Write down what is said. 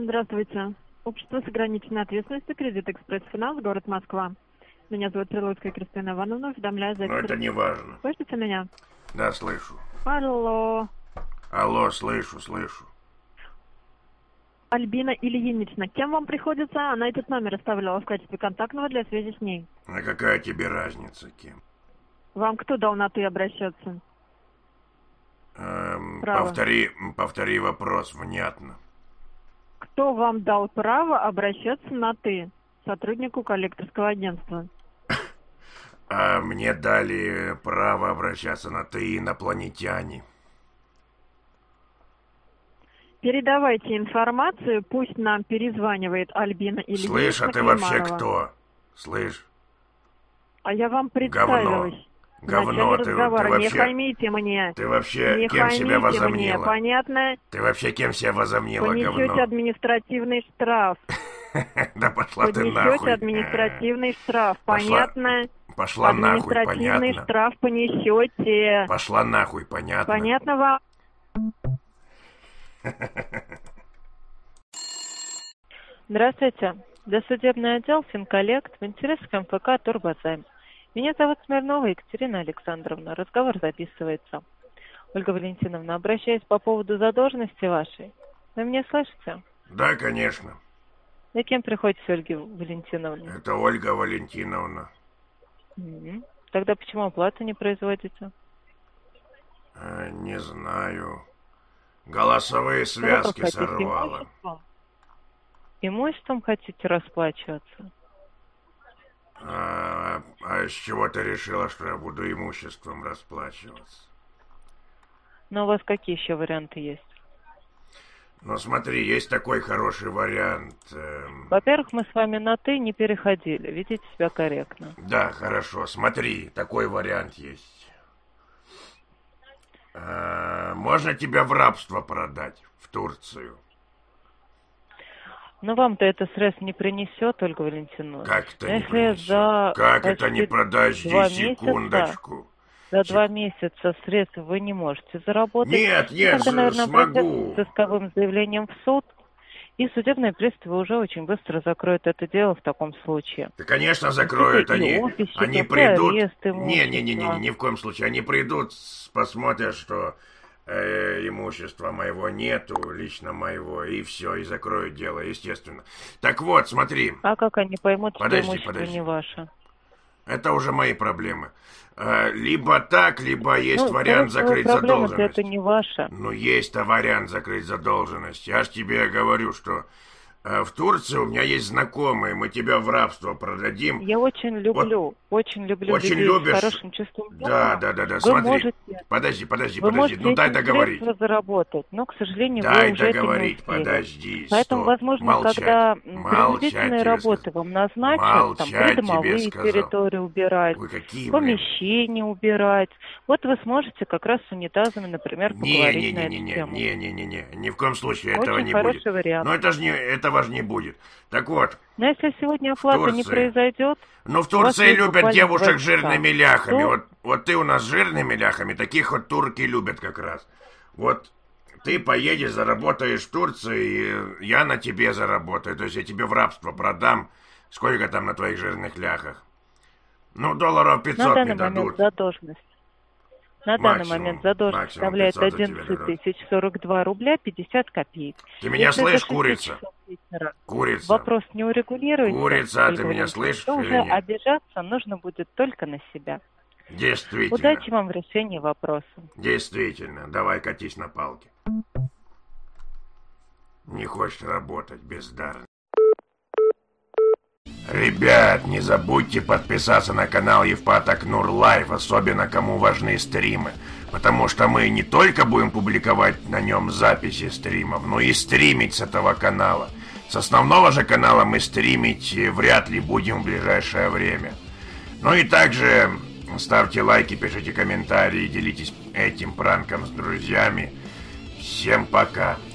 Здравствуйте. Общество с ограниченной ответственностью «Кредит Экспресс Финанс», город Москва. Меня зовут Прилуцкая Кристина Ивановна, уведомляю за... Но это не важно. Слышите меня? Да, слышу. Алло. Алло, слышу. Альбина Ильинична, кем вам приходится? Она этот номер оставляла в качестве контактного для связи с ней. А какая тебе разница, кем? Вам кто дал на «ты» обращаться? Повтори вопрос внятно. Кто вам дал право обращаться на «ты» сотруднику коллекторского агентства? А мне дали право обращаться на «ты» инопланетяне. Передавайте информацию, пусть нам перезванивает Альбина Ильинична. Слышь, а ты вообще кто? Слышь? А я вам представилась. Говно, ты вообще... Не хамите мне. Ты вообще не кем себя возомнила? Мне, понятно? Ты вообще кем себя возомнила, говно? Понесете административный штраф. Да пошла ты нахуй. Понесете административный штраф, понятно? Пошла нахуй, понятно? Административный штраф понесете. Пошла нахуй, понятно? Понятно вам? Здравствуйте. Досудебный отдел Финколлект в интересах МФК Турбозайм. Меня зовут Смирнова Екатерина Александровна. Разговор записывается. Ольга Валентиновна, обращаюсь по поводу задолженности вашей. Вы меня слышите? Да, конечно. За кем приходите, Ольга Валентиновна? Это Ольга Валентиновна. Тогда почему оплату не производите? Не знаю. Голосовые связки сорвало. Имуществом хотите расплачиваться? А с чего ты решила, что я буду имуществом расплачиваться? Но у вас какие еще варианты есть? Ну смотри, есть такой хороший вариант. Во-первых, мы с вами на «ты» не переходили. Ведите себя корректно. Да, хорошо. Смотри, такой вариант есть. Можно тебя в рабство продать в Турцию. Но вам-то это средств не принесет, Ольга Валентиновна. Как это не принесет? Как это не? Подожди секундочку. За 2 месяца средств вы не можете заработать. Нет, тогда, наверное, смогу. С исковым заявлением в суд. И судебные приставы уже очень быстро закроют это дело в таком случае. Да, конечно, закроют они. Они придут. Не, ни в коем случае. Они придут, посмотрят, что имущества моего нету, лично моего, и все, и закроют дело, естественно. Так вот, смотри. А как они поймут, что имущество не ваше? Это уже мои проблемы. Либо так, либо есть вариант закрыть задолженность. Это не ваше. Ну, есть вариант закрыть задолженность. Я ж тебе говорю, что в Турции у меня есть знакомые, мы тебя в рабство продадим. Я очень люблю очень людей любишь? с хорошим чувством Да. Вы Смотри, можете, подожди. Ну, дай договорить. Заработать, но, к сожалению, дай вы уже договорить, это не успели. подожди. Поэтому, возможно, когда молчать принудительные работы вам назначат, там, придомовые территории убирать, помещения убирать, вот вы сможете как раз с унитазами, например, поговорить на эту тему. Не, ни в коем случае очень этого не хороший будет. Вариант. Но этого же не будет. Так вот. Но если сегодня оплата не произойдет... Ну, в Турции любят девушек с жирными ляхами. Вот ты у нас с жирными ляхами, таких вот турки любят как раз. Вот ты поедешь, заработаешь в Турции, и я на тебе заработаю. То есть я тебе в рабство продам. Сколько там на твоих жирных ляхах? Ну, долларов 500 мне дадут. На данный момент задолженность составляет 11 042 рубля 50 копеек. Ты меня слышишь, курица? Курица. Вопрос не урегулируется. Курица, ты меня слышишь? То уже обижаться нужно будет только на себя. Действительно. Удачи вам в решении вопроса. Действительно. Давай катись на палке. Не хочешь работать бездарно. Ребят, не забудьте подписаться на канал Евпаток Нур Лайв, особенно кому важны стримы, потому что мы не только будем публиковать на нем записи стримов, но и стримить с этого канала. С основного же канала мы стримить вряд ли будем в ближайшее время. Ну и также ставьте лайки, пишите комментарии, делитесь этим пранком с друзьями. Всем пока!